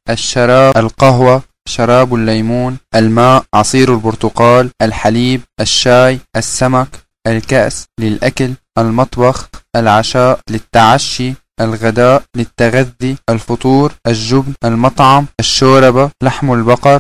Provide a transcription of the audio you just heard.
الشراب القهوة، شراب الليمون، الماء، عصير البرتقال، الحليب، الشاي، السمك، الكأس للأكل، المطبخ، العشاء للتعشي، الغداء للتغذي، الفطور، الجبن، المطعم، الشوربة، لحم البقر.